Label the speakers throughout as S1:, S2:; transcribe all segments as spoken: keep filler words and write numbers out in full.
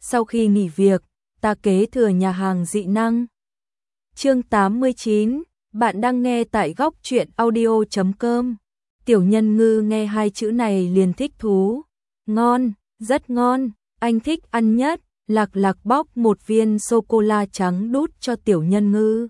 S1: Sau khi nghỉ việc, ta kế thừa nhà hàng dị năng. Chương tám mươi chín, bạn đang nghe tại góc truyện audio chấm com. Tiểu Nhân Ngư nghe hai chữ này liền thích thú. Ngon, rất ngon, anh thích ăn nhất. Lạc Lạc bóc một viên sô-cô-la trắng đút cho Tiểu Nhân Ngư.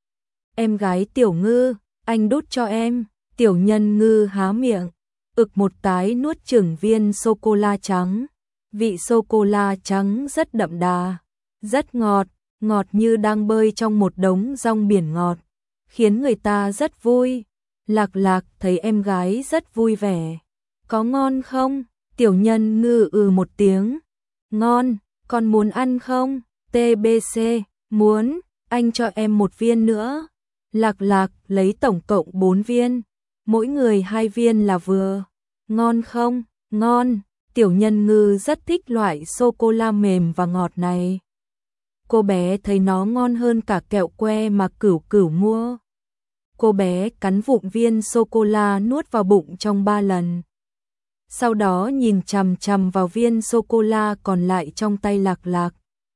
S1: Em gái Tiểu Ngư, anh đút cho em. Tiểu Nhân Ngư há miệng, ực một cái nuốt chửng viên sô-cô-la trắng. Vị sô-cô-la trắng rất đậm đà, rất ngọt, ngọt như đang bơi trong một đống rong biển ngọt, khiến người ta rất vui. Lạc Lạc thấy em gái rất vui vẻ. Có ngon không? Tiểu Nhân Ngư ừ một tiếng. Ngon, con muốn ăn không? tê bê xê, muốn, anh cho em một viên nữa. Lạc Lạc lấy tổng cộng bốn viên, mỗi người hai viên là vừa. Ngon không? Ngon. Tiểu Nhân Ngư rất thích loại sô-cô-la mềm và ngọt này. Cô bé thấy nó ngon hơn cả kẹo que mà Cửu Cửu mua. Cô bé cắn vụn viên sô-cô-la nuốt vào bụng trong ba lần. Sau đó nhìn chằm chằm vào viên sô-cô-la còn lại trong tay Lạc Lạc.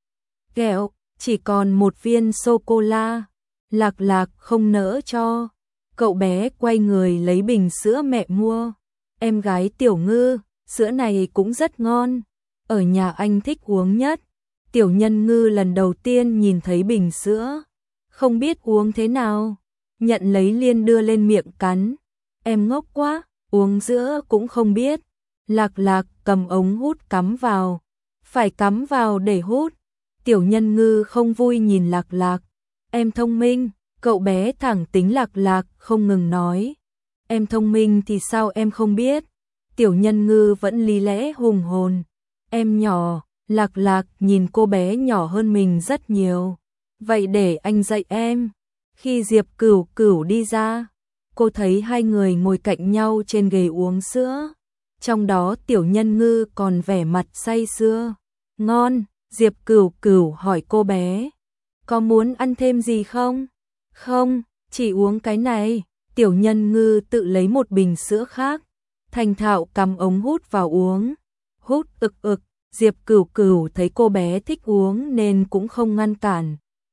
S1: Kẹo, chỉ còn một viên sô-cô-la. Lạc Lạc không nỡ cho. Cậu bé quay người lấy bình sữa mẹ mua. Em gái Tiểu Ngư, sữa này cũng rất ngon. Ở nhà anh thích uống nhất. Tiểu Nhân Ngư lần đầu tiên nhìn thấy bình sữa, không biết uống thế nào. Nhận lấy liền đưa lên miệng cắn. Em ngốc quá, uống sữa cũng không biết. Lạc Lạc cầm ống hút cắm vào. Phải cắm vào để hút. Tiểu Nhân Ngư không vui nhìn Lạc Lạc. Em thông minh, cậu bé thẳng tính Lạc Lạc không ngừng nói. Em thông minh thì sao em không biết. Tiểu Nhân Ngư vẫn lý lẽ hùng hồn. Em nhỏ, Lạc Lạc nhìn cô bé nhỏ hơn mình rất nhiều. Vậy để anh dạy em. Khi Diệp Cửu Cửu đi ra, cô thấy hai người ngồi cạnh nhau trên ghế uống sữa. Trong đó Tiểu Nhân Ngư còn vẻ mặt say sưa. Ngon, Diệp Cửu Cửu hỏi cô bé. Có muốn ăn thêm gì không? Không, chỉ uống cái này. Tiểu Nhân Ngư tự lấy một bình sữa khác. Thành thạo cắm ống hút vào uống. Hút ực ực. Diệp Cửu Cửu thấy cô bé thích uống nên cũng không ngăn cản.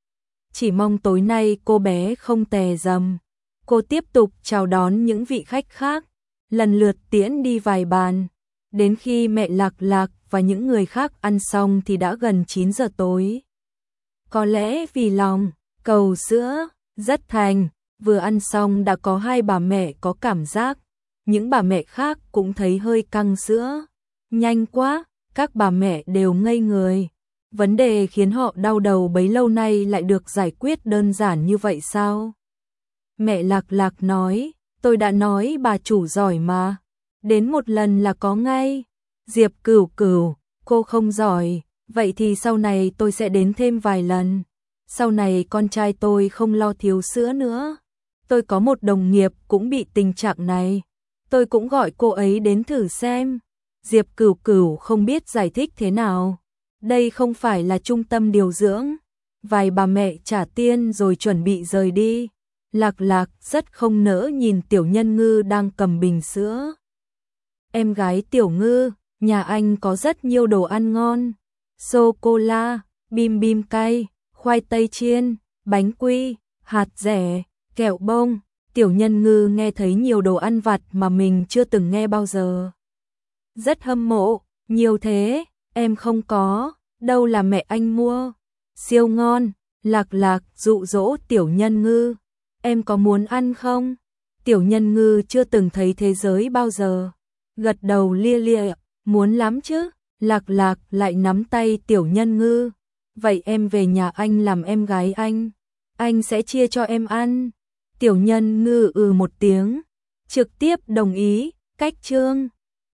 S1: Chỉ mong tối nay cô bé không tè dầm. Cô tiếp tục chào đón những vị khách khác, lần lượt tiễn đi vài bàn. Đến khi mẹ Lạc Lạc và những người khác ăn xong thì đã gần chín giờ tối. Có lẽ vì lòng cầu sữa rất thành, vừa ăn xong đã có hai bà mẹ có cảm giác. Những bà mẹ khác cũng thấy hơi căng sữa. Nhanh quá, các bà mẹ đều ngây người. Vấn đề khiến họ đau đầu bấy lâu nay lại được giải quyết đơn giản như vậy sao? Mẹ Lạc Lạc nói, tôi đã nói bà chủ giỏi mà. Đến một lần là có ngay. Diệp Cửu Cửu, cô không giỏi, vậy thì sau này tôi sẽ đến thêm vài lần. Sau này con trai tôi không lo thiếu sữa nữa. Tôi có một đồng nghiệp cũng bị tình trạng này. Tôi cũng gọi cô ấy đến thử xem. Diệp Cửu Cửu không biết giải thích thế nào. Đây không phải là trung tâm điều dưỡng. Vài bà mẹ trả tiền rồi chuẩn bị rời đi. Lạc Lạc rất không nỡ nhìn Tiểu Nhân Ngư đang cầm bình sữa. Em gái Tiểu Ngư, nhà anh có rất nhiều đồ ăn ngon. Sô-cô-la, bim bim cay, khoai tây chiên, bánh quy, hạt dẻ, kẹo bông. Tiểu Nhân Ngư nghe thấy nhiều đồ ăn vặt mà mình chưa từng nghe bao giờ. Rất hâm mộ, nhiều thế, em không có, đâu là mẹ anh mua. Siêu ngon. Lạc Lạc dụ dỗ Tiểu Nhân Ngư. Em có muốn ăn không? Tiểu Nhân Ngư chưa từng thấy thế giới bao giờ. Gật đầu lia lia, muốn lắm chứ. Lạc Lạc lại nắm tay Tiểu Nhân Ngư. Vậy em về nhà anh làm em gái anh. Anh sẽ chia cho em ăn. Tiểu Nhân Ngư ừ một tiếng, trực tiếp đồng ý. Cách chương